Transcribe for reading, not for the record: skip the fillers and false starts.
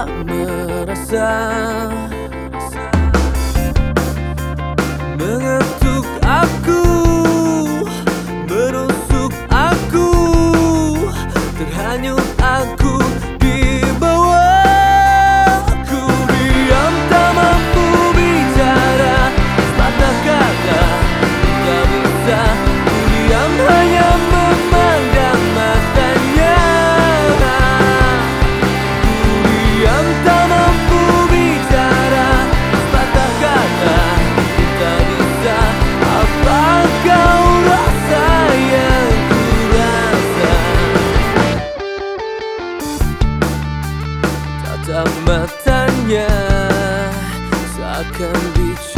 tak merasa, mengetuk aku, menusuk aku, terhanyut aku di bawah. Ku diam tak mampu bicara, sepatah kata tak bisa. Ku diam hanya memandang matanya. Ku diam tak mampu bicara, sepatah kata tak bisa. Apa kau rasa yang ku rasa? Tatap matanya seakan bicara.